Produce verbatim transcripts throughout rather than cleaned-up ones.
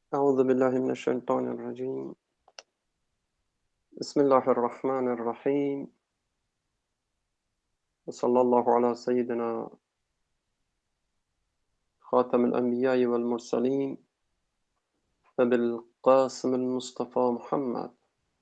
أعوذ بالله من الشيطان الرجيم. بسم الله الرحمن الرحيم. وصلى الله على سيدنا خاتم الأنبياء والمرسلين أبي القاسم المصطفى محمد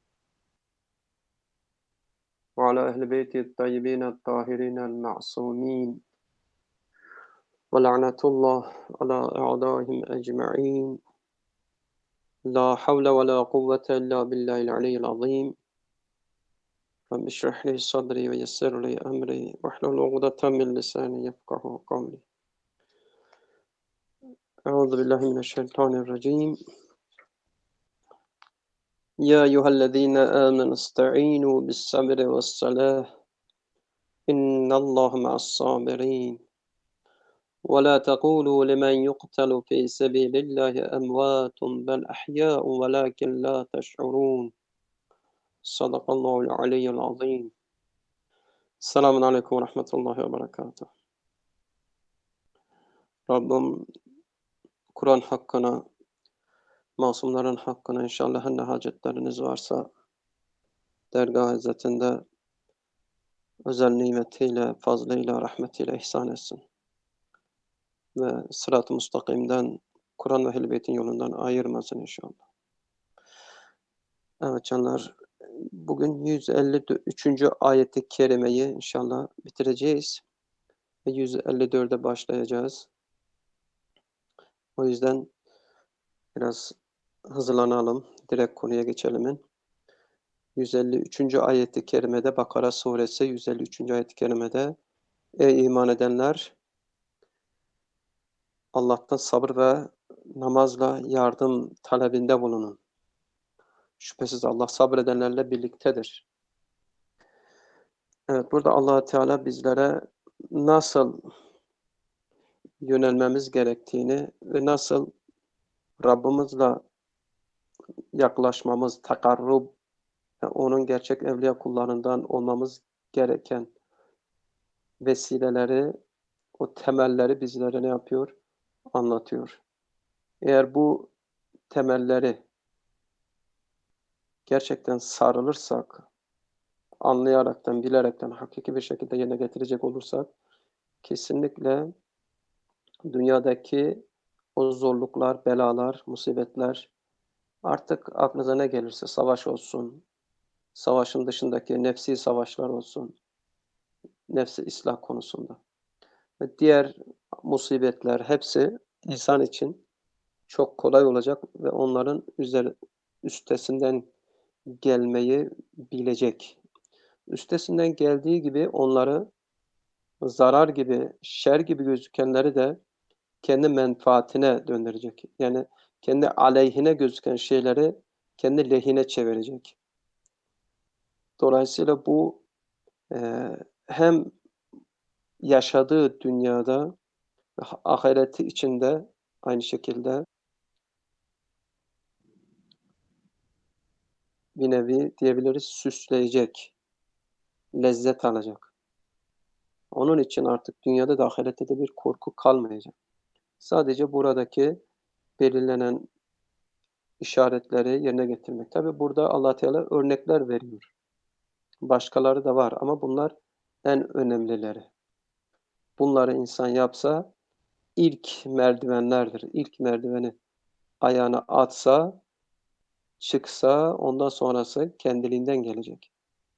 وعلى أهل بيته الطيبين الطاهرين المعصومين، ولعنة الله على أعدائهم أجمعين. لا حول ولا قوة إلا بالله العلي العظيم. رب اشرح لي صدري ويسر لي أمري واحلل عقدة من لساني يفقه قولي. أعوذ بالله من الشيطان الرجيم. يا أيها الذين آمنوا استعينوا بالصبر والصلاة إن الله مع الصابرين ولا تقولوا لمن يقتل في سبيل الله أموات بل أحياء ولكن لا تشعرون. صدق الله العلي العظيم. Selamun Aleyküm ve Rahmetullahi ve Berekatuhu. Rabbim Kur'an hakkına, masumların hakkına inşallah ne hacetleriniz varsa dergah izzetinde özel nimetiyle, fazlıyla, rahmetiyle ihsan etsin. Ve sırat-ı müstakimden, Kur'an ve Ehl-i Beyt'in yolundan ayırmasın inşallah. Evet canlar, bugün yüz elli üçüncü ayeti kerimeyi inşallah bitireceğiz. Ve yüz elli dörde başlayacağız. O yüzden biraz hızlanalım, direkt konuya geçelim. yüz elli üçüncü ayeti kerimede, Bakara suresi yüz elli üçüncü ayeti kerimede, ey iman edenler, Allah'tan sabır ve namazla yardım talebinde bulunun. Şüphesiz Allah sabredenlerle birliktedir. Evet, burada Allah Teala bizlere nasıl yönelmemiz gerektiğini ve nasıl Rabbimizle yaklaşmamız, takarrub, yani onun gerçek evliya kullarından olmamız gereken vesileleri, o temelleri bizlere ne yapıyor? Anlatıyor. Eğer bu temelleri gerçekten sarılırsak, anlayaraktan, bilerekten, hakiki bir şekilde yerine getirecek olursak, kesinlikle dünyadaki o zorluklar, belalar, musibetler, artık aklınıza ne gelirse, savaş olsun, savaşın dışındaki nefsi savaşlar olsun, nefsi ıslah konusunda ve diğer musibetler hepsi insan için çok kolay olacak ve onların üzeri, üstesinden gelmeyi bilecek. Üstesinden geldiği gibi onları zarar gibi, şer gibi gözükenleri de kendi menfaatine döndürecek. Yani kendi aleyhine gözüken şeyleri kendi lehine çevirecek. Dolayısıyla bu eee, hem yaşadığı dünyada ve ahireti içinde aynı şekilde bir nevi diyebiliriz süsleyecek, lezzet alacak. Onun için artık dünyada da ahirette de bir korku kalmayacak. Sadece buradaki belirlenen işaretleri yerine getirmek. Tabi burada Allah Teala örnekler veriyor. Başkaları da var ama bunlar en önemlileri. Bunları insan yapsa ilk merdivenlerdir. İlk merdiveni ayağına atsa, çıksa ondan sonrası kendiliğinden gelecek.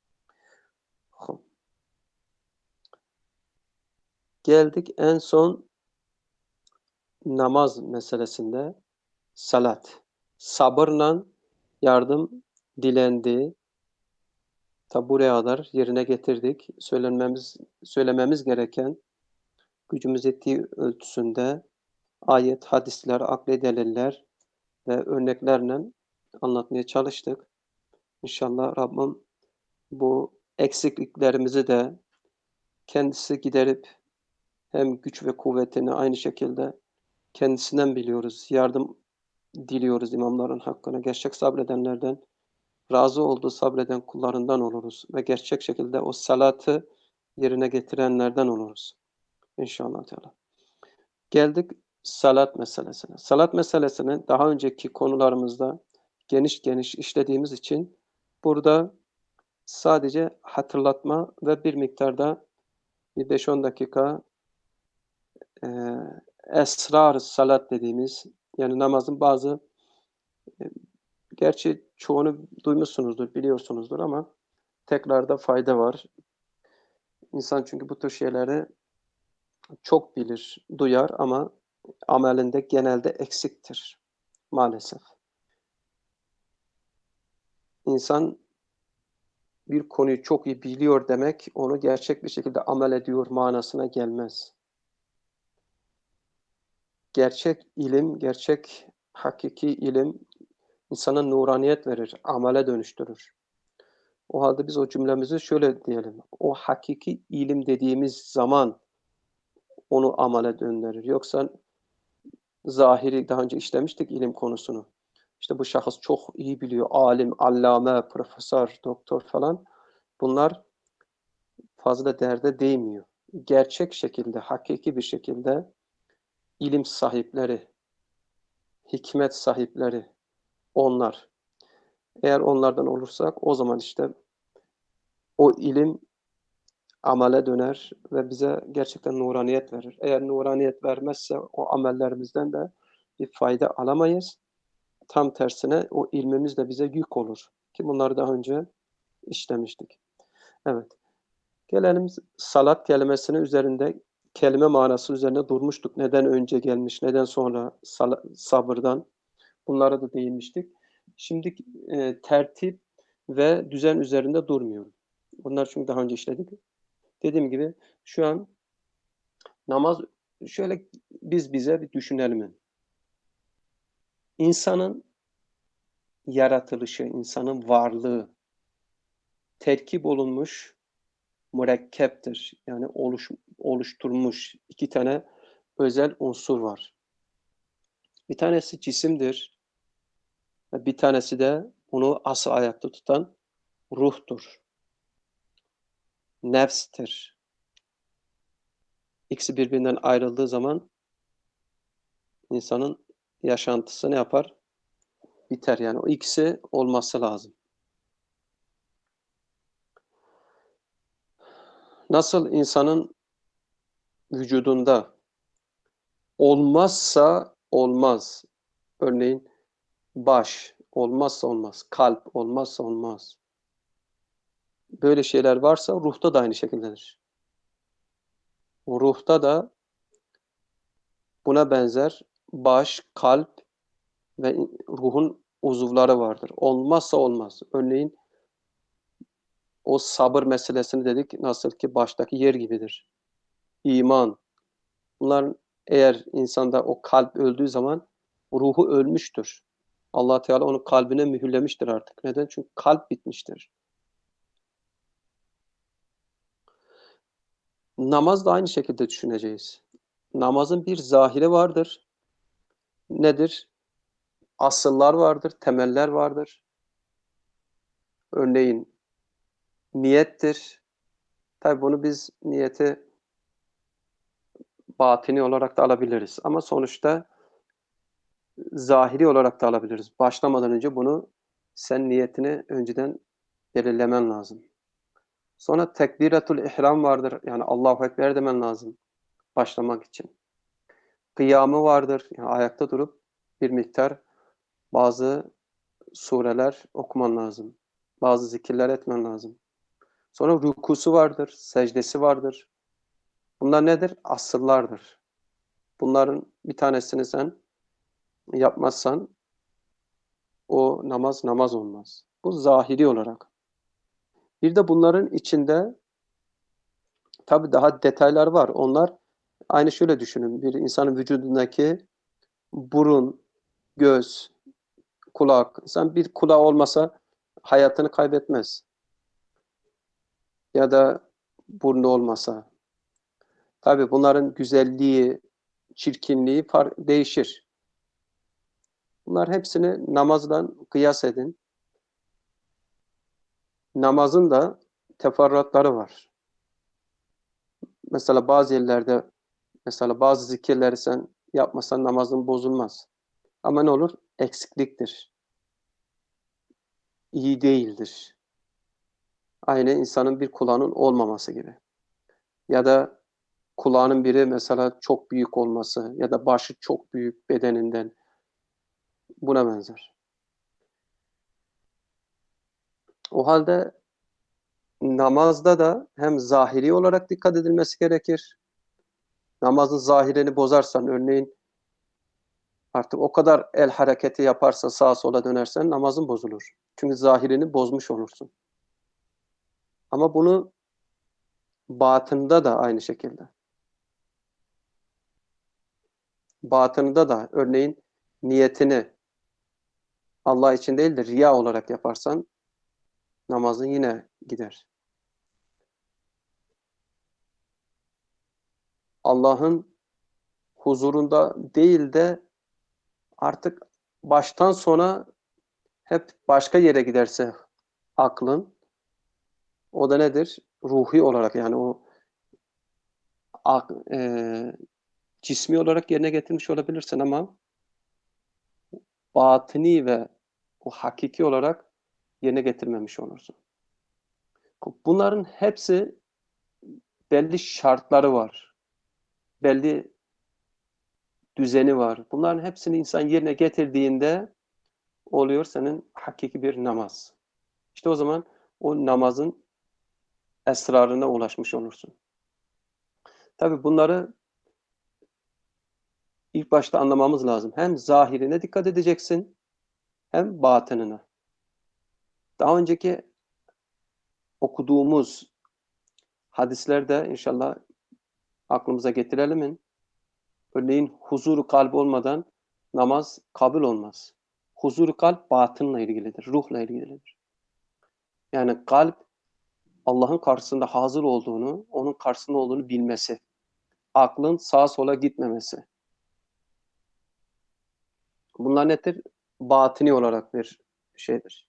Geldik en son namaz meselesinde, salat. Sabırla yardım dilendi. Tabi buraya kadar yerine getirdik. Söylenmemiz, söylememiz gereken gücümüz yettiği ölçüsünde ayet, hadisler, akli deliller ve örneklerle anlatmaya çalıştık. İnşallah Rabbim bu eksikliklerimizi de kendisi giderip hem güç ve kuvvetini aynı şekilde kendisinden biliyoruz. Yardım diliyoruz imamların hakkına. Gerçek sabredenlerden, razı olduğu sabreden kullarından oluruz ve gerçek şekilde o salatı yerine getirenlerden oluruz. İnşallah Teala. Geldik salat meselesine. Salat meselesini daha önceki konularımızda geniş geniş işlediğimiz için burada sadece hatırlatma ve bir miktarda bir beş on dakika eee, esrar-ı salat dediğimiz, yani namazın bazı, eee, gerçi çoğunu duymuşsunuzdur, biliyorsunuzdur ama tekrarda fayda var. İnsan çünkü bu tür şeyleri çok bilir, duyar ama amelinde genelde eksiktir maalesef. İnsan bir konuyu çok iyi biliyor demek, onu gerçek bir şekilde amel ediyor manasına gelmez. Gerçek ilim, gerçek hakiki ilim insana nuraniyet verir, amele dönüştürür. O halde biz o cümlemizi şöyle diyelim: o hakiki ilim dediğimiz zaman onu amele döndürür. Yoksa zahiri, daha önce işlemiştik ilim konusunu. İşte bu şahıs çok iyi biliyor, alim, allame, profesör, doktor falan. Bunlar fazla derde değmiyor. Gerçek şekilde, hakiki bir şekilde ilim sahipleri, hikmet sahipleri onlar. Eğer onlardan olursak o zaman işte o ilim amele döner ve bize gerçekten nuraniyet verir. Eğer nuraniyet vermezse o amellerimizden de bir fayda alamayız. Tam tersine o ilmimiz de bize yük olur ki bunları daha önce işlemiştik. Evet. Gelelim salat kelimesinin üzerinde, kelime manası üzerine durmuştuk. Neden önce gelmiş, neden sonra sala, sabırdan? Bunlara da değinmiştik. Şimdi e, tertip ve düzen üzerinde durmuyorum. Bunlar çünkü daha önce işledik. Dediğim gibi şu an namaz, şöyle biz bize bir düşünelim. İnsanın yaratılışı, insanın varlığı terkip olunmuş, mürekkeptir. Yani oluş, oluşturmuş iki tane özel unsur var. Bir tanesi cisimdir. Bir tanesi de bunu asıl ayakta tutan ruhtur. Nefstir. İkisi birbirinden ayrıldığı zaman insanın yaşantısı ne yapar? Biter. Yani o ikisi olması lazım. Nasıl insanın vücudunda olmazsa olmaz. Örneğin baş olmazsa olmaz, kalp olmazsa olmaz. Böyle şeyler varsa ruhta da aynı şekildedir. Ruhta da buna benzer baş, kalp ve ruhun uzuvları vardır. Olmazsa olmaz. Örneğin o sabır meselesini dedik, nasıl ki baştaki yer gibidir. İman. Bunların eğer insanda o kalp öldüğü zaman ruhu ölmüştür. Allah Teala onun kalbine mühürlemiştir artık. Neden? Çünkü kalp bitmiştir. Namaz da aynı şekilde düşüneceğiz. Namazın bir zahiri vardır. Nedir? Asıllar vardır, temeller vardır. Örneğin niyettir. Tabii bunu biz niyeti batini olarak da alabiliriz. Ama sonuçta zahiri olarak da alabiliriz. Başlamadan önce bunu sen niyetini önceden belirlemen lazım. Sonra tekbiratul ihram vardır. Yani Allahu Ekber demen lazım başlamak için. Kıyamı vardır. Yani ayakta durup bir miktar bazı sureler okuman lazım. Bazı zikirler etmen lazım. Sonra rükusu vardır, secdesi vardır. Bunlar nedir? Asıllardır. Bunların bir tanesini sen yapmazsan o namaz namaz olmaz. Bu zahiri olarak. Bir de bunların içinde tabii daha detaylar var. Onlar aynı şöyle düşünün. Bir insanın vücudundaki burun, göz, kulak. İnsan bir kulağı olmasa hayatını kaybetmez. Ya da burnu olmasa. Tabii bunların güzelliği, çirkinliği fark, değişir. Bunlar hepsini namazdan kıyas edin. Namazın da teferruatları var. Mesela bazı yerlerde, mesela bazı zikirleri sen yapmasan namazın bozulmaz. Ama ne olur? Eksikliktir. İyi değildir. Aynı insanın bir kulağının olmaması gibi. Ya da kulağının biri mesela çok büyük olması ya da başı çok büyük bedeninden. Buna benzer. O halde namazda da hem zahiri olarak dikkat edilmesi gerekir. Namazın zahirini bozarsan, örneğin artık o kadar el hareketi yaparsa, sağa sola dönersen namazın bozulur. Çünkü zahirini bozmuş olursun. Ama bunu batında da aynı şekilde. Batında da örneğin niyetini Allah için değil de riya olarak yaparsan namazın yine gider. Allah'ın huzurunda değil de artık baştan sona hep başka yere giderse aklın, o da nedir? Ruhi olarak, yani o e, cismi olarak yerine getirmiş olabilirsin ama batini ve o hakiki olarak yerine getirmemiş olursun. Bunların hepsi belli şartları var. Belli düzeni var. Bunların hepsini insan yerine getirdiğinde oluyor senin hakiki bir namaz. İşte o zaman o namazın esrarına ulaşmış olursun. Tabii bunları ilk başta anlamamız lazım. Hem zahirine dikkat edeceksin, hem batınına. Daha önceki okuduğumuz hadislerde inşallah aklımıza getirelim. Örneğin huzuru kalp olmadan namaz kabul olmaz. Huzuru kalp batınla ilgilidir, ruhla ilgilidir. Yani kalp Allah'ın karşısında hazır olduğunu, onun karşısında olduğunu bilmesi. Aklın sağa sola gitmemesi. Bunlar nedir? Batini olarak bir şeydir.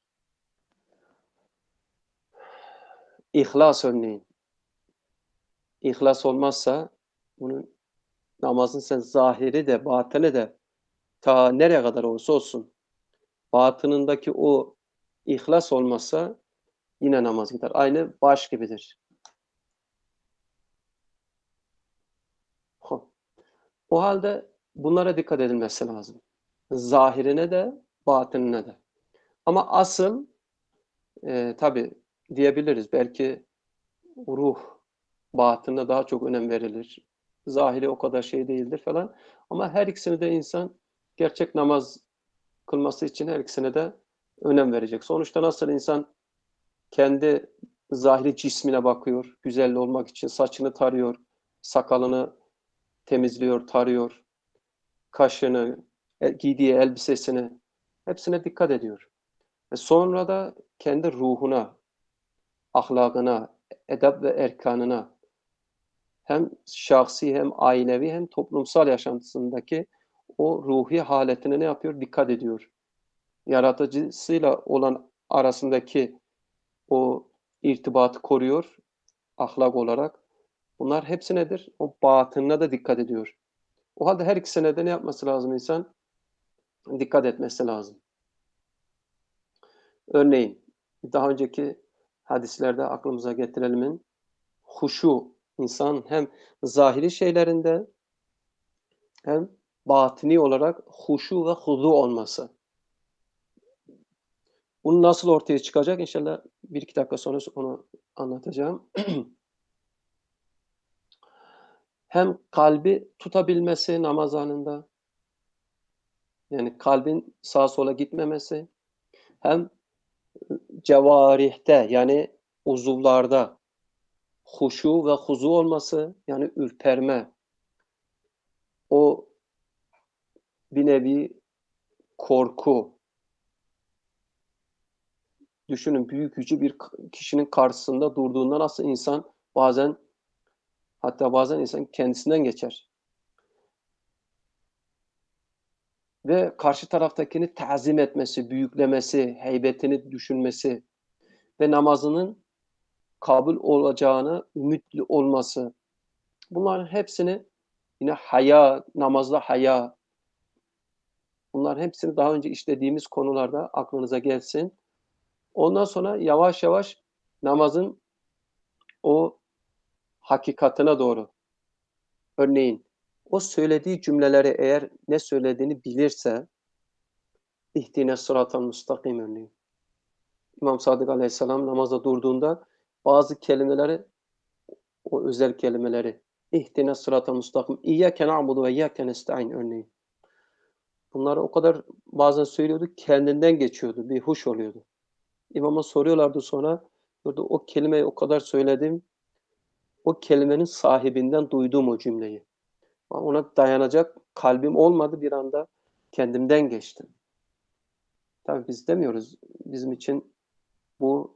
İhlas örneğin. İhlas olmazsa bunun namazın sen zahiri de batını de ta nereye kadar olursa olsun batınındaki o ihlas olmazsa yine namaz gider. Aynı baş gibidir. O halde bunlara dikkat edilmesi lazım. Zahirine de batınine de. Ama asıl e, tabii diyebiliriz belki ruh batınına daha çok önem verilir. Zahiri o kadar şey değildir falan. Ama her ikisini de insan gerçek namaz kılması için her ikisine de önem verecek. Sonuçta nasıl insan kendi zahiri cismine bakıyor, güzel olmak için saçını tarıyor, sakalını temizliyor, tarıyor, kaşını, giydiği elbisesini, hepsine dikkat ediyor. Ve sonra da kendi ruhuna, ahlakına, edep ve erkanına, hem şahsi hem ailevi hem toplumsal yaşantısındaki o ruhi haletine ne yapıyor? Dikkat ediyor. Yaratıcısıyla olan arasındaki o irtibatı koruyor ahlak olarak. Bunlar hepsi nedir? O batınına da dikkat ediyor. O halde her ikisine de ne yapması lazım insan? Dikkat etmesi lazım. Örneğin daha önceki hadislerde aklımıza getirelim. Huşu, insan hem zahiri şeylerinde hem batini olarak huşu ve huzu olması. Bunu nasıl ortaya çıkacak? İnşallah bir iki dakika sonra onu anlatacağım. Hem kalbi tutabilmesi namaz anında, yani kalbin sağa sola gitmemesi, hem cevarihte yani uzuvlarda huşu ve huzu olması, yani ürperme, o bir nevi korku. Düşünün, büyük gücü bir kişinin karşısında durduğunda nasıl insan bazen, hatta bazen insan kendisinden geçer. Ve karşı taraftakini tazim etmesi, büyüklemesi, heybetini düşünmesi ve namazının kabul olacağına ümitli olması. Bunların hepsini Yine haya, namazda haya. Bunların hepsini daha önce işlediğimiz konularda aklınıza gelsin. Ondan sonra yavaş yavaş namazın o hakikatine doğru. Örneğin o söylediği cümleleri eğer ne söylediğini bilirse ihdine sıratal müstakim örneğin. İmam Sadık Aleyhisselam namazda durduğunda bazı kelimeleri, o özel kelimeleri ihdine sıratal müstakim, İyyâke na'budu ve iyyâke nestaîn örneğin. Bunları o kadar bazen söylüyordu, kendinden geçiyordu, bir huş oluyordu. İmama soruyorlardı sonra, diyordu o kelimeyi o kadar söyledim, o kelimenin sahibinden duydum o cümleyi. Ona dayanacak kalbim olmadı, bir anda kendimden geçtim. Tabii biz demiyoruz, bizim için bu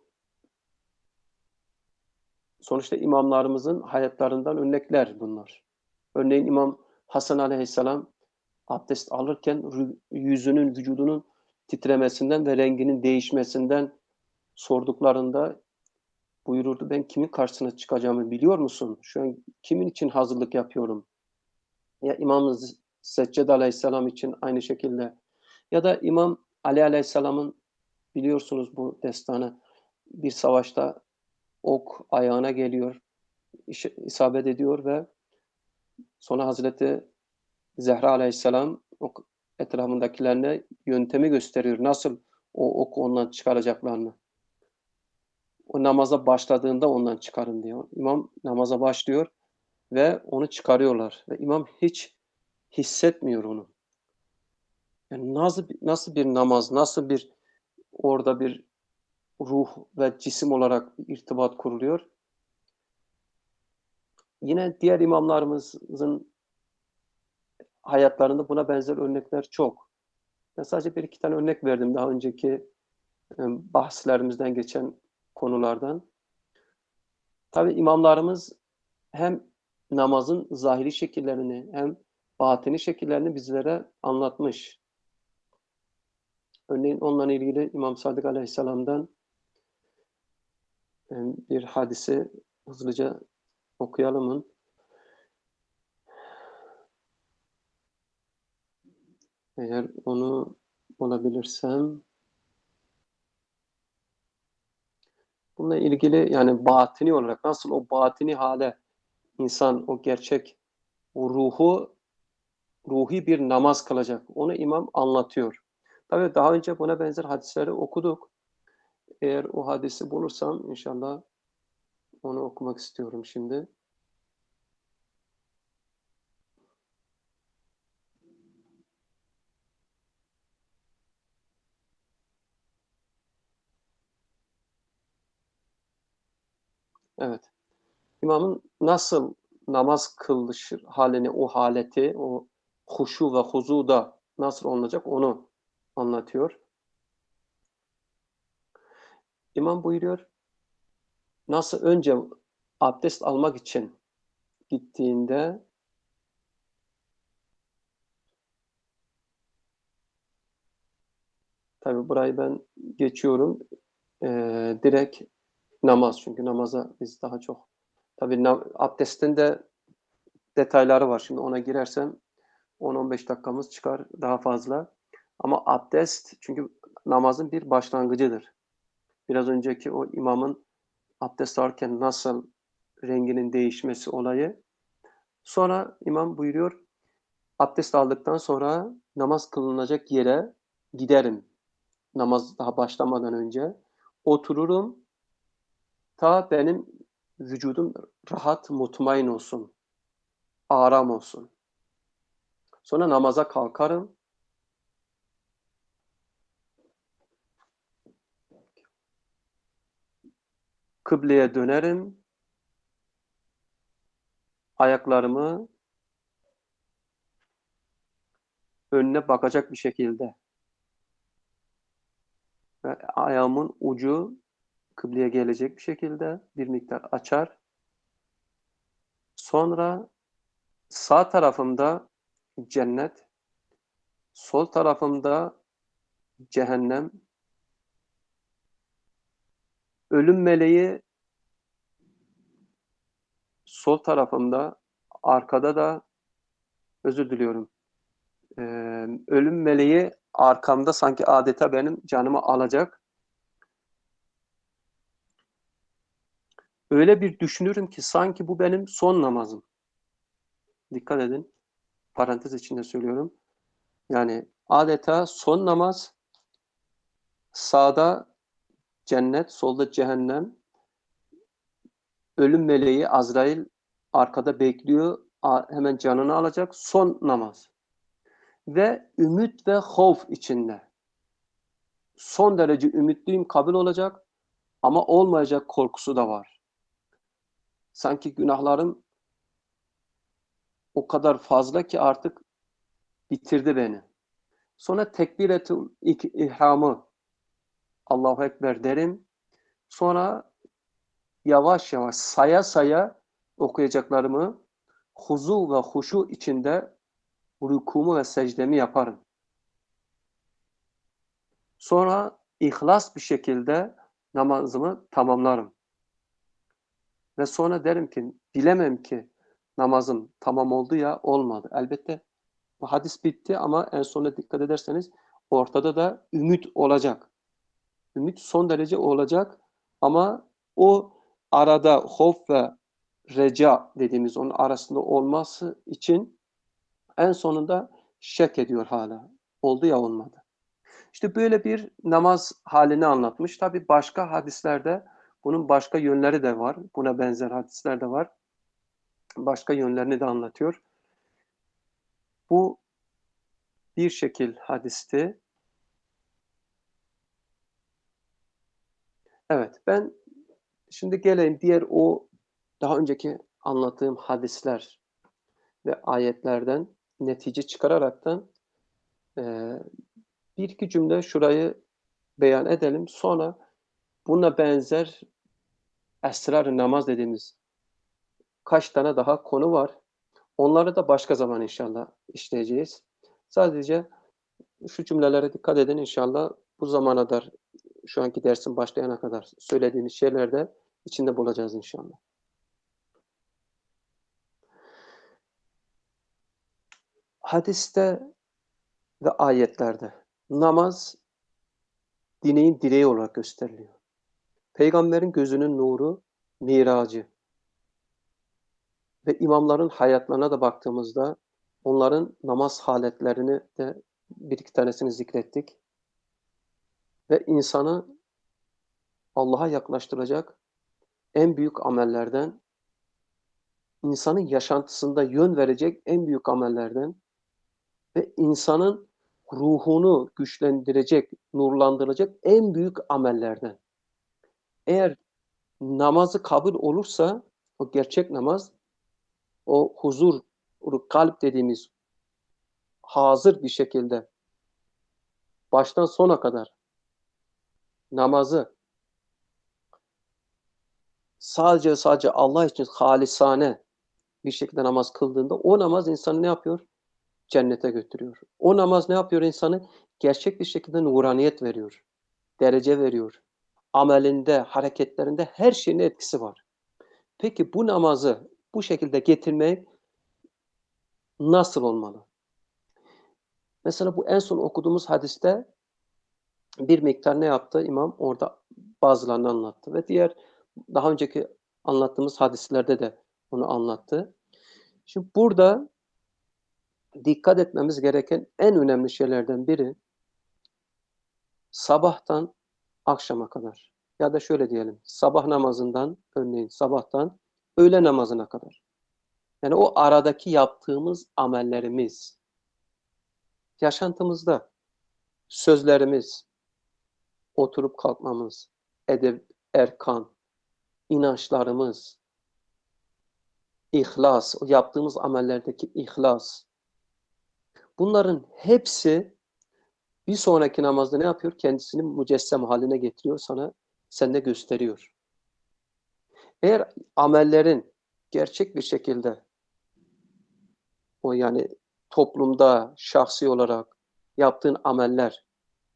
sonuçta imamlarımızın hayatlarından örnekler bunlar. Örneğin İmam Hasan Aleyhisselam abdest alırken yüzünün, vücudunun titremesinden ve renginin değişmesinden sorduklarında buyururdu, ben kimin karşısına çıkacağımı biliyor musun? Şu an kimin için hazırlık yapıyorum? Ya İmam Secced Aleyhisselam için aynı şekilde. Ya da İmam Ali Aleyhisselam'ın biliyorsunuz bu destanı, bir savaşta ok ayağına geliyor, isabet ediyor ve sonra Hazreti Zehra Aleyhisselam ok etrafındakilerine yöntemi gösteriyor. Nasıl o oku ondan çıkaracaklarını. O namaza başladığında ondan çıkarın diyor. İmam namaza başlıyor ve onu çıkarıyorlar. Ve imam hiç hissetmiyor onu. Yani nasıl, nasıl bir namaz, nasıl bir orada bir ruh ve cisim olarak bir irtibat kuruluyor. Yine diğer imamlarımızın hayatlarında buna benzer örnekler çok. Ben sadece bir iki tane örnek verdim daha önceki bahslerimizden geçen konulardan. Tabii imamlarımız hem namazın zahiri şekillerini hem batini şekillerini bizlere anlatmış. Örneğin onunla ilgili İmam Sadık Aleyhisselam'dan bir hadisi hızlıca okuyalım. Eğer onu bulabilirsem. Bununla ilgili yani batini olarak nasıl o batini hale insan o gerçek o ruhu ruhi bir namaz kılacak. Onu imam anlatıyor. Tabii daha önce buna benzer hadisleri okuduk. Eğer o hadisi bulursam inşallah onu okumak istiyorum şimdi. Evet. İmamın nasıl namaz kılış halini, o haleti, o huşu ve huzuda nasıl olacak onu anlatıyor. İmam buyuruyor, nasıl önce abdest almak için gittiğinde tabii burayı ben geçiyorum. Ee, direkt namaz çünkü namaza biz daha çok tabii abdestin de detayları var. Şimdi ona girersem on on beş dakikamız çıkar daha fazla. Ama abdest çünkü namazın bir başlangıcıdır. Biraz önceki o imamın abdest alırken nasıl renginin değişmesi olayı. Sonra imam buyuruyor, abdest aldıktan sonra namaz kılınacak yere giderim. Namaz daha başlamadan önce. Otururum, ta benim vücudum rahat, mutmain olsun, aram olsun. Sonra namaza kalkarım. Kıbleye dönerim. Ayaklarımı önüne bakacak bir şekilde ve ayağımın ucu kıbleye gelecek bir şekilde bir miktar açar. Sonra sağ tarafımda cennet, sol tarafımda cehennem, ölüm meleği sol tarafımda, arkada da özür diliyorum. Ee, ölüm meleği arkamda sanki adeta benim canımı alacak. Öyle bir düşünürüm ki sanki bu benim son namazım. Dikkat edin. Parantez içinde söylüyorum. Yani adeta son namaz, sağda cennet, solda cehennem, ölüm meleği Azrail arkada bekliyor, hemen canını alacak, son namaz. Ve ümit ve havf içinde. Son derece ümitliyim, kabul olacak ama olmayacak korkusu da var. Sanki günahlarım o kadar fazla ki artık bitirdi beni. Sonra tekbir-etül ihramı, Allahu Ekber derim. Sonra yavaş yavaş saya saya okuyacaklarımı huzu ve huşu içinde rükumu ve secdemi yaparım. Sonra ihlas bir şekilde namazımı tamamlarım. Ve sonra derim ki, bilemem ki namazım tamam oldu ya olmadı. Elbette bu hadis bitti ama en sonuna dikkat ederseniz ortada da ümit olacak. Ümit son derece olacak ama o arada hof ve reca dediğimiz onun arasında olması için en sonunda şek ediyor hala. Oldu ya olmadı. İşte böyle bir namaz halini anlatmış. Tabi başka hadislerde bunun başka yönleri de var. Buna benzer hadisler de var. Başka yönlerini de anlatıyor. Bu bir şekil hadisti. Evet, ben şimdi geleyim diğer o daha önceki anlattığım hadisler ve ayetlerden netice çıkararaktan e, bir iki cümle şurayı beyan edelim. Sonra buna benzer esrar-ı namaz dediğimiz kaç tane daha konu var. Onları da başka zaman inşallah işleyeceğiz. Sadece şu cümlelere dikkat edin inşallah. Bu zamana kadar, şu anki dersin başlayana kadar söylediğimiz şeyler de içinde bulacağız inşallah. Hadiste ve ayetlerde namaz dineğin direği olarak gösteriliyor. Peygamberin gözünün nuru, miracı ve imamların hayatlarına da baktığımızda onların namaz haletlerini de bir iki tanesini zikrettik. Ve insanı Allah'a yaklaştıracak en büyük amellerden, insanın yaşantısında yön verecek en büyük amellerden ve insanın ruhunu güçlendirecek, nurlandıracak en büyük amellerden. Eğer namazı kabul olursa, o gerçek namaz, o huzur, kalp dediğimiz hazır bir şekilde baştan sona kadar namazı sadece sadece Allah için halisane bir şekilde namaz kıldığında o namaz insanı ne yapıyor? Cennete götürüyor. O namaz ne yapıyor insanı? Gerçek bir şekilde nuraniyet veriyor. Derece veriyor. Amelinde, hareketlerinde her şeyin etkisi var. Peki bu namazı bu şekilde getirmek nasıl olmalı? Mesela bu en son okuduğumuz hadiste bir miktar ne yaptı imam? Orada bazılarını anlattı ve diğer daha önceki anlattığımız hadislerde de bunu anlattı. Şimdi burada dikkat etmemiz gereken en önemli şeylerden biri sabahtan akşama kadar ya da şöyle diyelim sabah namazından örneğin sabahtan öğle namazına kadar. Yani o aradaki yaptığımız amellerimiz, yaşantımızda sözlerimiz, oturup kalkmamız, edep, erkan, inançlarımız, ihlas, o yaptığımız amellerdeki ihlas. Bunların hepsi bir sonraki namazda ne yapıyor? Kendisini mücessem haline getiriyor, sana sende gösteriyor. Eğer amellerin gerçek bir şekilde o yani toplumda şahsi olarak yaptığın ameller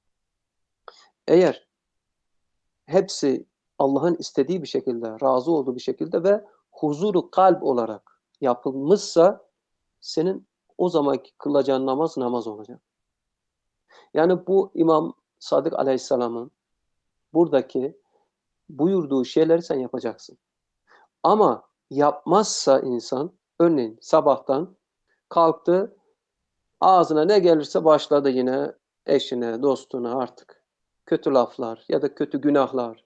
eğer hepsi Allah'ın istediği bir şekilde, razı olduğu bir şekilde ve huzuru kalp olarak yapılmışsa senin o zamanki kılacağın namaz namaz olacak. Yani bu İmam Sadık Aleyhisselam'ın buradaki buyurduğu şeyleri sen yapacaksın. Ama yapmazsa insan, örneğin sabahtan kalktı, ağzına ne gelirse başladı yine eşine, dostuna artık kötü laflar ya da kötü günahlar.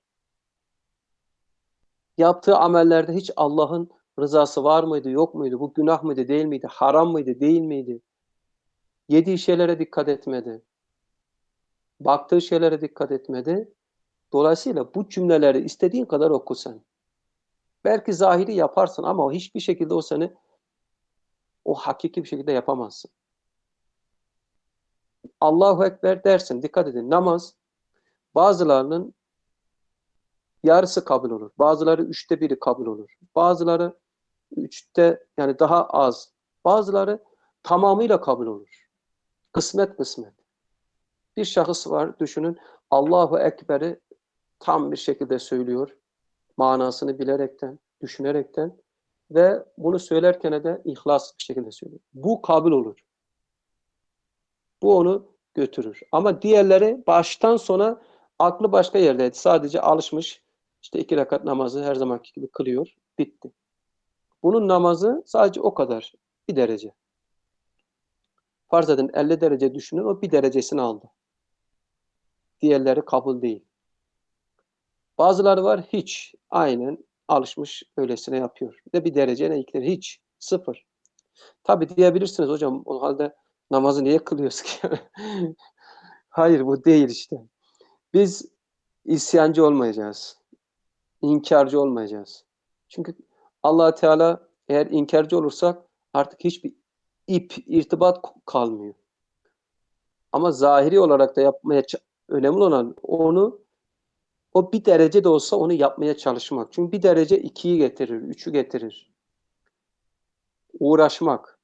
Yaptığı amellerde hiç Allah'ın rızası var mıydı, yok muydu? Bu günah mıydı, değil miydi? Haram mıydı, değil miydi? Yediği şeylere dikkat etmedi. Baktığı şeylere dikkat etmedi. Dolayısıyla bu cümleleri istediğin kadar oku sen. Belki zahiri yaparsın ama hiçbir şekilde o seni o hakiki bir şekilde yapamazsın. Allahu Ekber dersin. Dikkat edin. Namaz bazılarının yarısı kabul olur. Bazıları üçte biri kabul olur. Bazıları üçte yani daha az. Bazıları tamamıyla kabul olur. Kısmet kısmet. Bir şahıs var düşünün. Allahu Ekber'i tam bir şekilde söylüyor. Manasını bilerekten, düşünerekten ve bunu söylerken de ihlas bir şekilde söylüyor. Bu kabul olur. Bu onu götürür. Ama diğerleri baştan sona aklı başka yerdeydi. Sadece alışmış. İşte iki rekat namazı her zamanki gibi kılıyor. Bitti. Bunun namazı sadece o kadar. Bir derece. Farz edin elli derece düşünün. O bir derecesini aldı. Diğerleri kabul değil. Bazıları var hiç. Aynen alışmış öylesine yapıyor. Ve bir derece ne ilkleri hiç. Sıfır. Tabi diyebilirsiniz hocam o halde namazı niye kılıyoruz ki? Hayır bu değil işte. Biz isyancı olmayacağız. İnkarcı olmayacağız. Çünkü Allah Teala eğer inkarcı olursak artık hiçbir ip, irtibat kalmıyor. Ama zahiri olarak da yapmaya önemli olan onu o bir derece de olsa onu yapmaya çalışmak. Çünkü bir derece ikiyi getirir, üçü getirir. Uğraşmak.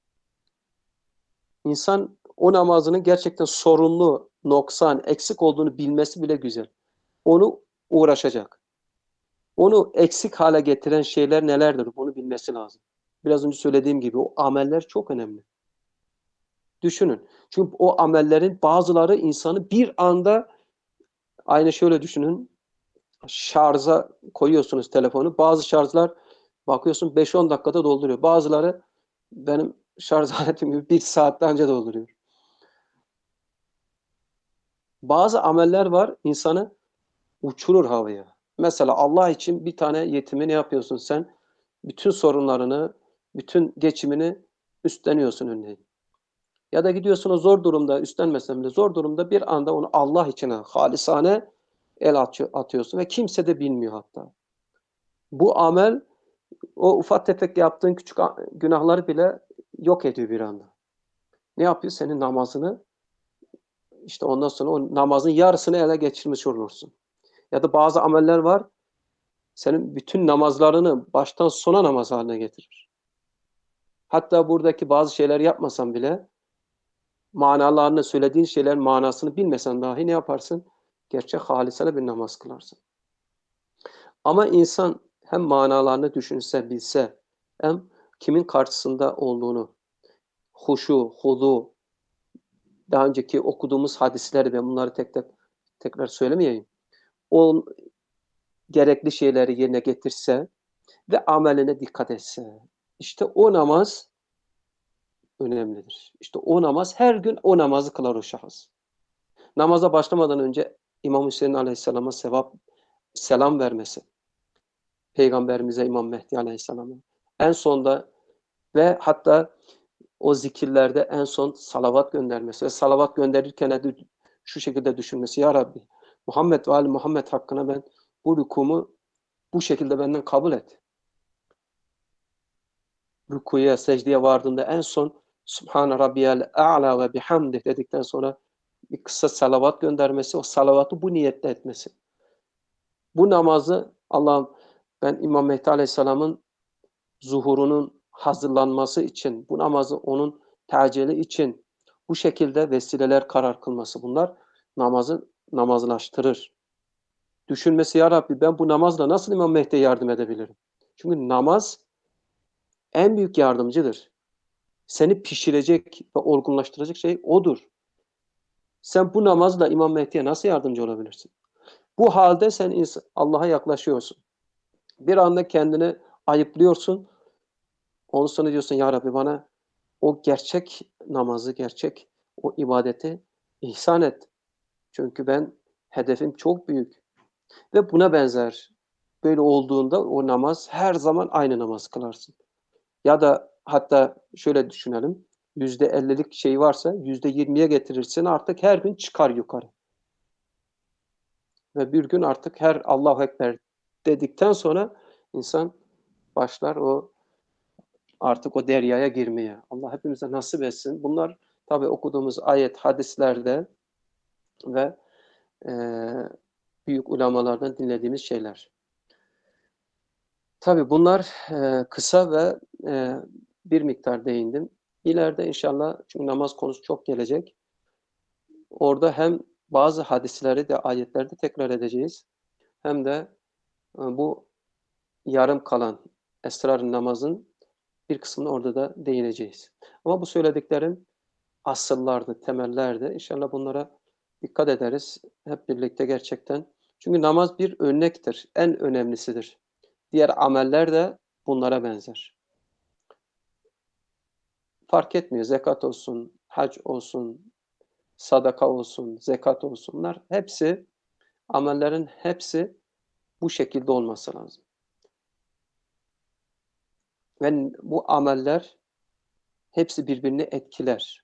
İnsan o namazının gerçekten sorunlu, noksan, eksik olduğunu bilmesi bile güzel. Onu uğraşacak. Onu eksik hale getiren şeyler nelerdir? Bunu bilmesi lazım. Biraz önce söylediğim gibi o ameller çok önemli. Düşünün. Çünkü o amellerin bazıları insanı bir anda aynı şöyle düşünün. Şarja koyuyorsunuz telefonu. Bazı şarjlar bakıyorsun beş on dakikada dolduruyor. Bazıları benim şarj aletim gibi bir saatte önce dolduruyor. Bazı ameller var insanı uçurur havaya. Mesela Allah için bir tane yetimi ne yapıyorsun sen? Bütün sorunlarını, bütün geçimini üstleniyorsun örneğin. Ya da gidiyorsun o zor durumda, üstlenmesen bile zor durumda bir anda onu Allah için halisane el atıyorsun ve kimse de bilmiyor hatta. Bu amel o ufak tefek yaptığın küçük günahları bile yok ediyor bir anda. Ne yapıyor? Senin namazını işte ondan sonra o namazın yarısını ele geçirmiş olursun. Ya da bazı ameller var senin bütün namazlarını baştan sona namaz haline getirir. Hatta buradaki bazı şeyler yapmasan bile manalarını, söylediğin şeylerin manasını bilmesen dahi ne yaparsın? Gerçek halisane bir namaz kılarsın. Ama insan hem manalarını düşünse, bilse, hem kimin karşısında olduğunu, huşu, hudu, daha önceki okuduğumuz hadisleri ben bunları tek tek tekrar söylemeyeyim. O gerekli şeyleri yerine getirse ve ameline dikkat etse, işte o namaz önemlidir. İşte o namaz, her gün o namazı kılar o şahıs. Namaza başlamadan önce İmam Hüseyin Aleyhisselam'a sevap, selam vermesi. Peygamberimize İmam Mehdi Aleyhisselam'a. En sonda ve hatta o zikirlerde en son salavat göndermesi ve salavat gönderirken de şu şekilde düşünmesi. Ya Rabbi Muhammed ve Ali Muhammed hakkına ben bu rükumu bu şekilde benden kabul et. Rükuya, secdeye vardığında en son Subhane Rabbiyel A'la ve bihamdih dedikten sonra bir kısa salavat göndermesi, o salavatı bu niyette etmesi. Bu namazı Allah'ım ben İmam Mehdi Aleyhisselam'ın zuhurunun hazırlanması için, bu namazı onun tacili için bu şekilde vesileler karar kılması bunlar namazı namazlaştırır. Düşünmesi ya Rabbi ben bu namazla nasıl İmam Mehdi'ye yardım edebilirim? Çünkü namaz en büyük yardımcıdır. Seni pişirecek ve olgunlaştıracak şey odur. Sen bu namazla İmam Mehdi'ye nasıl yardımcı olabilirsin? Bu halde sen Allah'a yaklaşıyorsun. Bir anda kendini ayıplıyorsun. Ondan sonra diyorsun ya Rabbi bana o gerçek namazı, gerçek o ibadeti ihsan et. Çünkü ben hedefim çok büyük ve buna benzer. Böyle olduğunda o namaz her zaman aynı namaz kılarsın. Ya da hatta şöyle düşünelim. yüzde ellilik şey varsa yüzde yirmiye getirirsin artık her gün çıkar yukarı. Ve bir gün artık her Allahu Ekber dedikten sonra insan başlar o artık o deryaya girmeye. Allah hepimize nasip etsin. Bunlar tabii okuduğumuz ayet, hadislerde ve e, büyük ulemalardan dinlediğimiz şeyler. Tabii bunlar e, kısa ve e, bir miktar değindim. İleride inşallah çünkü namaz konusu çok gelecek. Orada hem bazı hadisleri de ayetlerde tekrar edeceğiz. Hem de e, bu yarım kalan esrar namazın bir kısmını orada da değineceğiz. Ama bu söylediklerim asıllardı, temellerdi. İnşallah bunlara dikkat ederiz hep birlikte gerçekten. Çünkü namaz bir örnektir, en önemlisidir. Diğer ameller de bunlara benzer. Fark etmiyor, zekat olsun, hac olsun, sadaka olsun, zekat olsun. Bunlar hepsi, amellerin hepsi bu şekilde olması lazım. Ve bu ameller hepsi birbirini etkiler.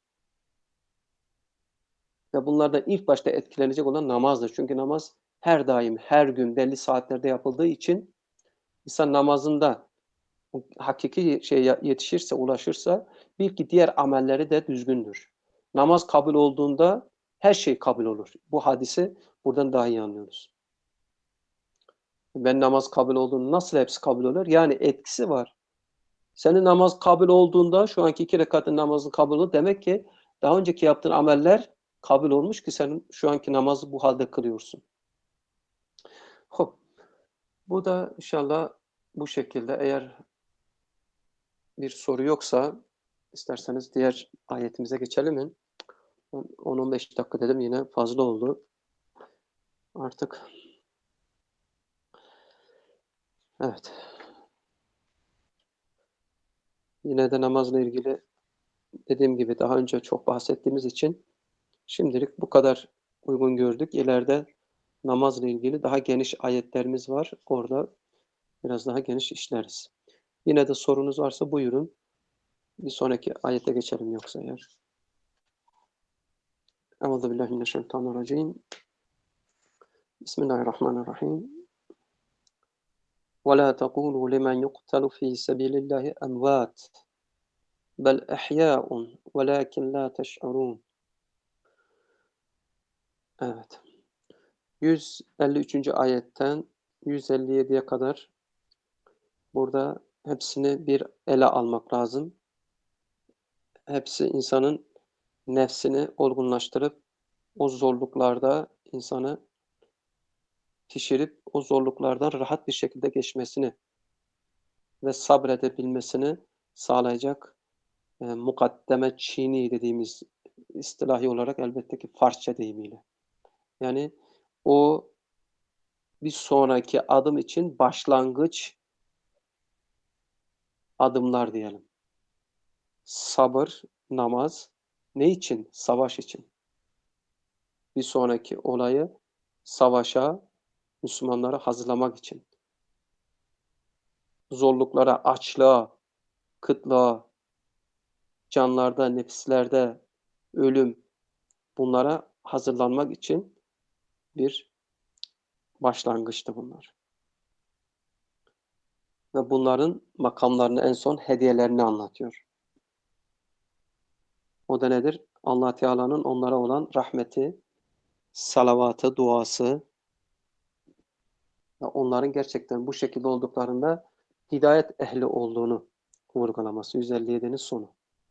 Ve bunlardan ilk başta etkilenecek olan namazdır. Çünkü namaz her daim, her gün belli saatlerde yapıldığı için insan namazında hakiki şeye yetişirse, ulaşırsa bil ki diğer amelleri de düzgündür. Namaz kabul olduğunda her şey kabul olur. Bu hadisi buradan daha iyi anlıyoruz. Ben namaz kabul olduğunda nasıl hepsi kabul olur? Yani etkisi var. Senin namaz kabul olduğunda şu anki iki rekatın namazın kabul olur. Demek ki daha önceki yaptığın ameller kabul olmuş ki senin şu anki namazı bu halde kılıyorsun. Hop. Bu da inşallah bu şekilde. Eğer bir soru yoksa isterseniz diğer ayetimize geçelim mi? on on beş dakika dedim yine fazla oldu. Artık evet. Yine de namazla ilgili dediğim gibi daha önce çok bahsettiğimiz için şimdilik bu kadar uygun gördük. İleride namazla ilgili daha geniş ayetlerimiz var. Orada biraz daha geniş işleriz. Yine de sorunuz varsa buyurun. Bir sonraki ayete geçelim yoksa eğer. Euzubillahimineşşeytanirracim. Bismillahirrahmanirrahim. وَلَا تَقُولُوا لِمَنْ يُقْتَلُ فِي سَبِيلِ اللّٰهِ أَمْوَاتٌ بَلْ اَحْيَاءٌ وَلَاكِنْ لَا تَشْعُرُونَ. Evet. yüz elli üçüncü ayetten yüz elli yediye kadar burada hepsini bir ele almak lazım. Hepsi insanın nefsini olgunlaştırıp o zorluklarda insanı pişirip o zorluklardan rahat bir şekilde geçmesini ve sabredebilmesini sağlayacak e, mukaddeme çini dediğimiz istilahi olarak elbette ki Farsça deyimiyle. Yani o bir sonraki adım için başlangıç adımlar diyelim. Sabır, namaz ne için? Savaş için. Bir sonraki olayı savaşa, Müslümanları hazırlamak için. Zorluklara, açlığa, kıtlığa, canlarda, nefislerde, ölüm bunlara hazırlanmak için bir başlangıçtı bunlar. Ve bunların makamlarını en son hediyelerini anlatıyor. O da nedir? Allah Teala'nın onlara olan rahmeti, salavatı, duası ve onların gerçekten bu şekilde olduklarında hidayet ehli olduğunu vurgulaması. yüz elli yedinin sonu.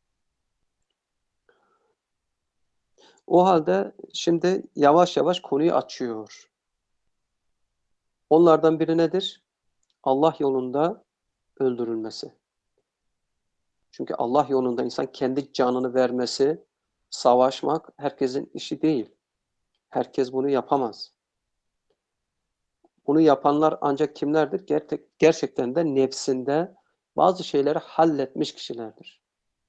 O halde şimdi yavaş yavaş konuyu açıyor. Onlardan biri nedir? Allah yolunda öldürülmesi. Çünkü Allah yolunda insan kendi canını vermesi, savaşmak herkesin işi değil. Herkes bunu yapamaz. Bunu yapanlar ancak kimlerdir? Gerçekten de nefsinde bazı şeyleri halletmiş kişilerdir.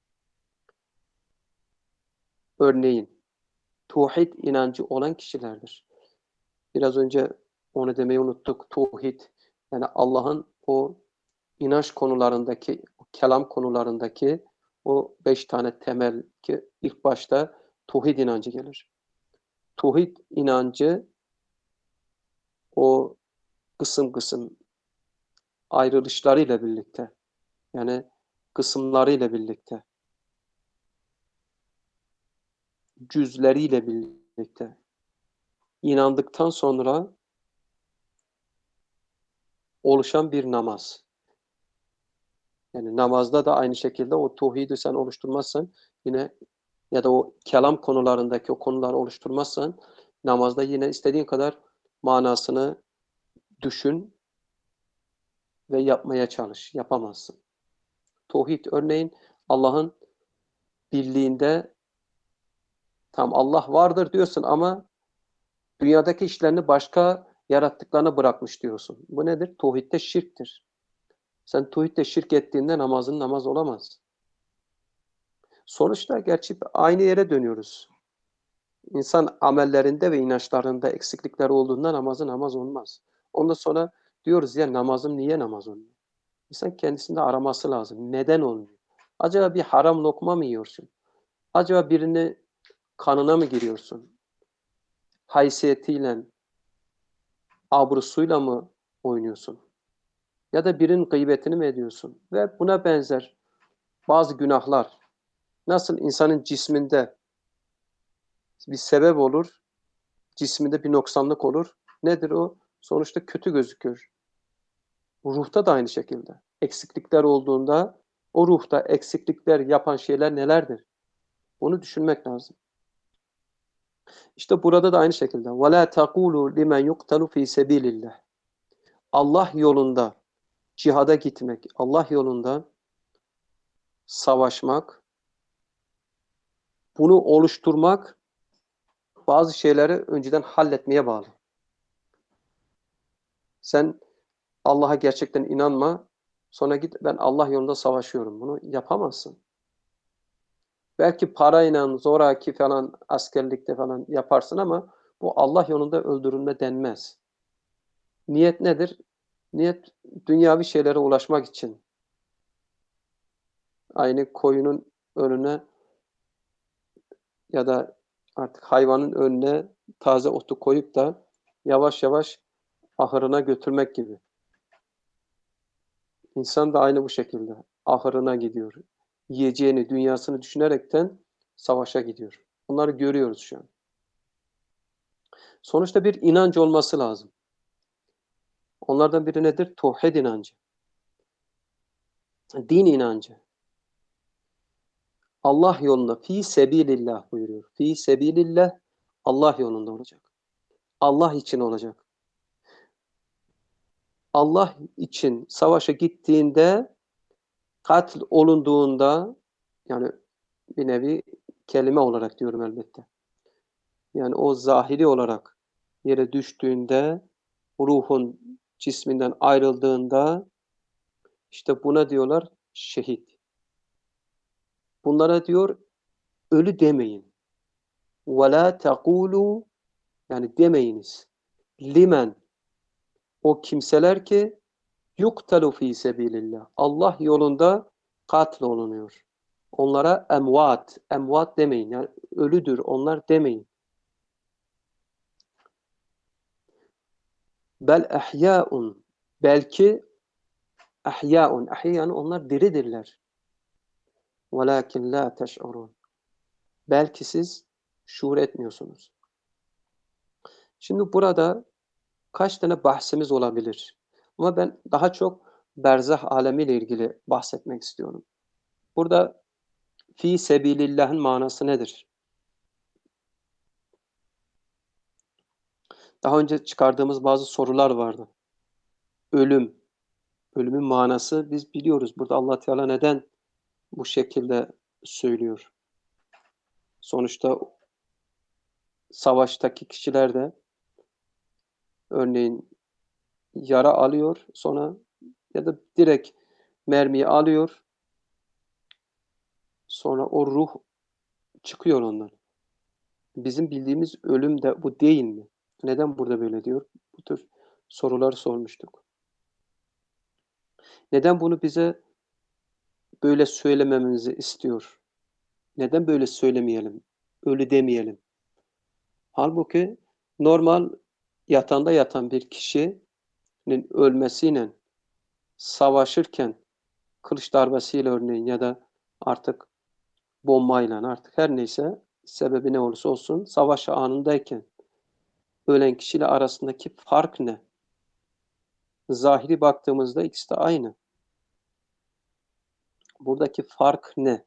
Örneğin, tauhid inancı olan kişilerdir. Biraz önce onu demeyi unuttuk. Tauhid, yani Allah'ın o inanç konularındaki, kelam konularındaki o beş tane temel ki ilk başta tauhid inancı gelir. Tauhid inancı o kısım kısım ayrılışlarıyla birlikte, yani kısımlarıyla birlikte, cüzleriyle birlikte inandıktan sonra oluşan bir namaz. Yani namazda da aynı şekilde o tauhidi sen oluşturmazsan yine ya da o kelam konularındaki o konuları oluşturmazsan namazda yine istediğin kadar manasını düşün ve yapmaya çalış. Yapamazsın. Tauhid örneğin Allah'ın birliğinde tam Allah vardır diyorsun ama dünyadaki işlerini başka yarattıklarına bırakmış diyorsun. Bu nedir? Tauhidde şirktir. Sen tauhidde şirk ettiğinde namazın namaz olamaz. Sonuçta gerçi aynı yere dönüyoruz. İnsan amellerinde ve inançlarında eksiklikler olduğunda namazı namaz olmaz. Ondan sonra diyoruz ya namazım niye namaz olmuyor? İnsan kendisinde araması lazım. Neden olmuyor? Acaba bir haram lokma mı yiyorsun? Acaba birini kanına mı giriyorsun? Haysiyetiyle, abrusuyla mı oynuyorsun? Ya da birinin gıybetini mi ediyorsun? Ve buna benzer bazı günahlar nasıl insanın cisminde bir sebep olur, cisminde bir noksanlık olur. Nedir o? Sonuçta kötü gözükür. Ruhta da aynı şekilde. Eksiklikler olduğunda o ruhta eksiklikler yapan şeyler nelerdir? Onu düşünmek lazım. İşte burada da aynı şekilde. وَلَا تَقُولُوا لِمَنْ يُقْتَلُ ف۪ي سَب۪يلِ اللّٰهِ Allah yolunda cihada gitmek, Allah yolunda savaşmak, bunu oluşturmak bazı şeyleri önceden halletmeye bağlı. Sen Allah'a gerçekten inanma, sonra git ben Allah yolunda savaşıyorum. Bunu yapamazsın. Belki parayla, zoraki falan, askerlikte falan yaparsın ama bu Allah yolunda öldürülme denmez. Niyet nedir? Niyet dünyavi şeylere ulaşmak için. Aynı koyunun önüne ya da artık hayvanın önüne taze otu koyup da yavaş yavaş ahırına götürmek gibi. İnsan da aynı bu şekilde ahırına gidiyor. Yiyeceğini, dünyasını düşünerekten savaşa gidiyor. Bunları görüyoruz şu an. Sonuçta bir inanç olması lazım. Onlardan biri nedir? Tauhid inancı. Din inancı. Allah yolunda fi sebilillah buyuruyor. Fi sebilillah Allah yolunda olacak. Allah için olacak. Allah için savaşa gittiğinde katil olunduğunda yani bir nevi kelime olarak diyorum elbette. Yani o zahiri olarak yere düştüğünde ruhun cisminden ayrıldığında işte buna diyorlar şehit. Bunlara diyor ölü demeyin. وَلَا تَقُولُوا yani demeyiniz. Limen o kimseler ki yuqtalu fi sebilillah. Allah yolunda katl olunuyor. Onlara emvat, emvat demeyin. Yani ölüdür onlar demeyin. Bel ehyâun. Belki ehyâun. Ehya yani onlar diridirler. Velakin la teş'urun. Belki siz şuur etmiyorsunuz. Şimdi burada kaç tane bahsimiz olabilir? Ama ben daha çok berzah alemiyle ilgili bahsetmek istiyorum. Burada fi sebilillah'ın manası nedir? Daha önce çıkardığımız bazı sorular vardı. Ölüm. Ölümün manası biz biliyoruz. Burada Allah Teala neden bu şekilde söylüyor. Sonuçta savaştaki kişiler de örneğin yara alıyor, sonra ya da direkt mermiyi alıyor, sonra o ruh çıkıyor ondan. Bizim bildiğimiz ölüm de bu değil mi? Neden burada böyle diyor? Bu tür sorular sormuştuk. Neden bunu bize böyle söylememizi istiyor? Neden böyle söylemeyelim? Ölü demeyelim. Halbuki normal yatağında yatan bir kişinin ölmesiyle savaşırken kılıç darbesiyle örneğin ya da artık bombayla artık her neyse sebebi ne olursa olsun savaş anındayken ölen kişiyle arasındaki fark ne? Zahiri baktığımızda ikisi de aynı. Buradaki fark ne?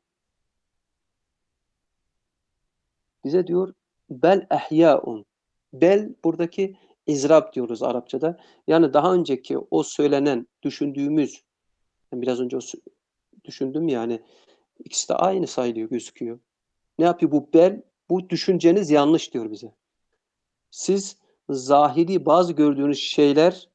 Bize diyor bel ehyaun. Bel buradaki izrab diyoruz Arapçada. Yani daha önceki o söylenen, düşündüğümüz, yani biraz önce o düşündüm yani ikisi de aynı sayılıyor, gözüküyor. Ne yapıyor bu bel? Bu düşünceniz yanlış diyor bize. Siz zahiri bazı gördüğünüz şeyler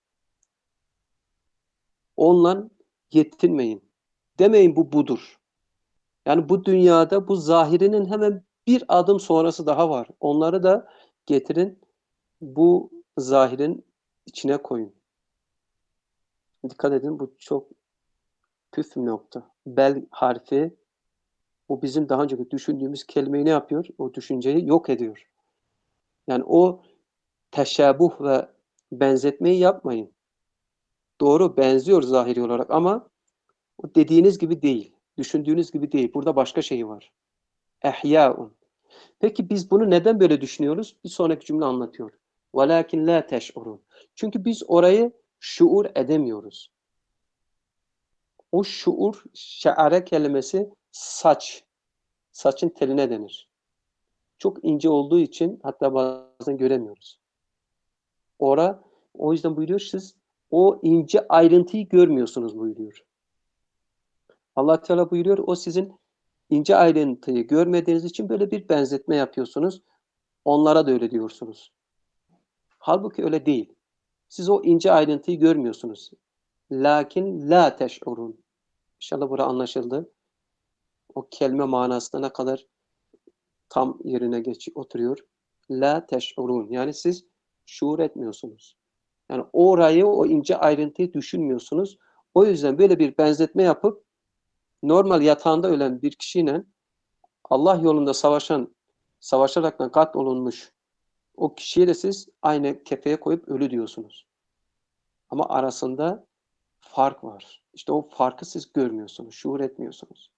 onunla yetinmeyin. Demeyin bu budur. Yani bu dünyada bu zahirinin hemen bir adım sonrası daha var. Onları da getirin bu zahirin içine koyun. Dikkat edin bu çok püf bir nokta. Bel harfi o bizim daha önce düşündüğümüz kelimeyi ne yapıyor? O düşünceyi yok ediyor. Yani o teşabuh ve benzetmeyi yapmayın. Doğru benziyor zahiri olarak ama o dediğiniz gibi değil. Düşündüğünüz gibi değil. Burada başka şey var. Ehyâun. Peki biz bunu neden böyle düşünüyoruz? Bir sonraki cümle anlatıyor. وَلَاكِنْ لَا تَشْعُرُونَ. Çünkü biz orayı şuur edemiyoruz. O şuur, şe'are kelimesi saç. Saçın teline denir. Çok ince olduğu için hatta bazen göremiyoruz. Ora, o yüzden buyuruyor siz o ince ayrıntıyı görmüyorsunuz buyuruyor. Allah Teala buyuruyor o sizin ince ayrıntıyı görmediğiniz için böyle bir benzetme yapıyorsunuz. Onlara da öyle diyorsunuz. Halbuki öyle değil. Siz o ince ayrıntıyı görmüyorsunuz. Lakin la teş'urun. İnşallah bura anlaşıldı. O kelime manasına ne kadar tam yerine geç oturuyor. La teş'urun. Yani siz şuur etmiyorsunuz. Yani orayı, o ince ayrıntıyı düşünmüyorsunuz. O yüzden böyle bir benzetme yapıp normal yatağında ölen bir kişiyle Allah yolunda savaşan, savaşarak katolunmuş o kişiye de siz aynı kefeye koyup ölü diyorsunuz. Ama arasında fark var. İşte o farkı siz görmüyorsunuz, şuur etmiyorsunuz.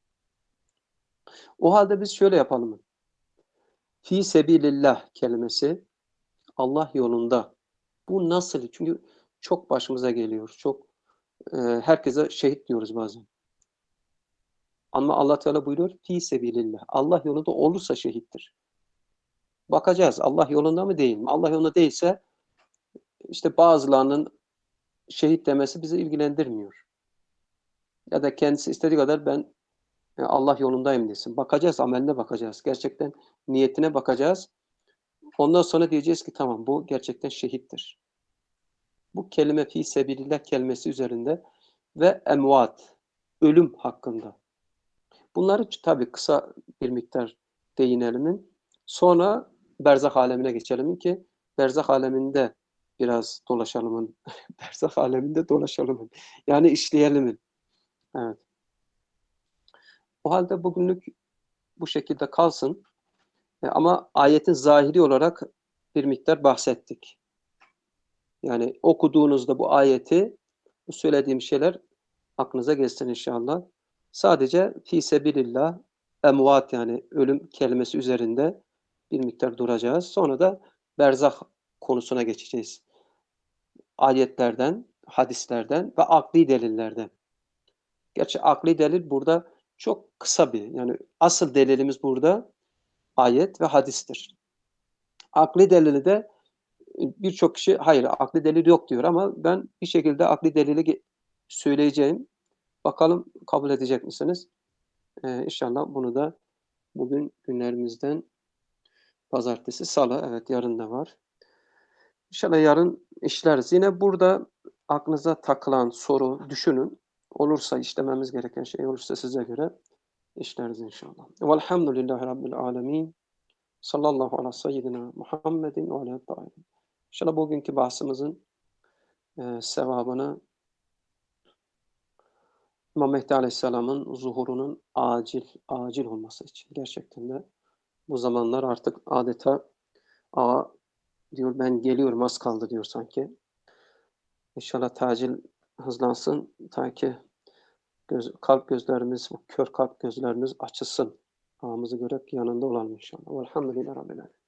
O halde biz şöyle yapalım. Fi sebilillah kelimesi Allah yolunda. Bu nasıl? Çünkü çok başımıza geliyor. Çok e, herkese şehit diyoruz bazen. Ama Allah Teala buyuruyor fi sebilillah. Allah yolunda olursa şehittir. Bakacağız Allah yolunda mı değil mi? Allah yolunda değilse işte bazılarının şehit demesi bizi ilgilendirmiyor. Ya da kendisi istediği kadar ben Allah yolundayım desin. Bakacağız, ameline bakacağız. Gerçekten niyetine bakacağız. Ondan sonra diyeceğiz ki tamam bu gerçekten şehittir. Bu kelime fi sebilillah kelimesi üzerinde ve emvat, ölüm hakkında. Bunları tabii kısa bir miktar değinelim. Sonra berzah alemine geçelim ki berzah aleminde biraz dolaşalım. Berzah aleminde dolaşalım. Yani işleyelim. Evet. O halde bugünlük bu şekilde kalsın. E, ama ayetin zahiri olarak bir miktar bahsettik. Yani okuduğunuzda bu ayeti, bu söylediğim şeyler aklınıza gelsin inşallah. Sadece fi sebilillah, emvat yani ölüm kelimesi üzerinde bir miktar duracağız. Sonra da berzah konusuna geçeceğiz. Ayetlerden, hadislerden ve akli delillerden. Gerçi akli delil burada çok kısa bir, yani asıl delilimiz burada ayet ve hadistir. Akli delili de birçok kişi hayır akli delil yok diyor ama ben bir şekilde akli delili söyleyeceğim. Bakalım kabul edecek misiniz? Eee, inşallah bunu da bugün günlerimizden pazartesi, salı, evet yarın da var. İnşallah yarın işleriz. Yine burada aklınıza takılan soru düşünün. Olursa işlememiz gereken şey olursa size göre işleriz inşallah. Velhamdülillahi Rabbil alemin. Sallallahu ala seyyidina Muhammedin ve ala tahirin. İnşallah bugünkü bahsimizin eee, sevabını İmam Mehdi Aleyhisselam'ın zuhurunun acil, acil olması için gerçekten de bu zamanlar artık adeta "A!" diyor, "Ben geliyorum, az kaldı." diyor sanki. İnşallah tacil hızlansın ta ki göz kalp gözlerimiz, bu kör kalp gözlerimiz açılsın. Ağamızı görüp yanında olalım inşallah. Velhamdülillahi Rabbil âlemin.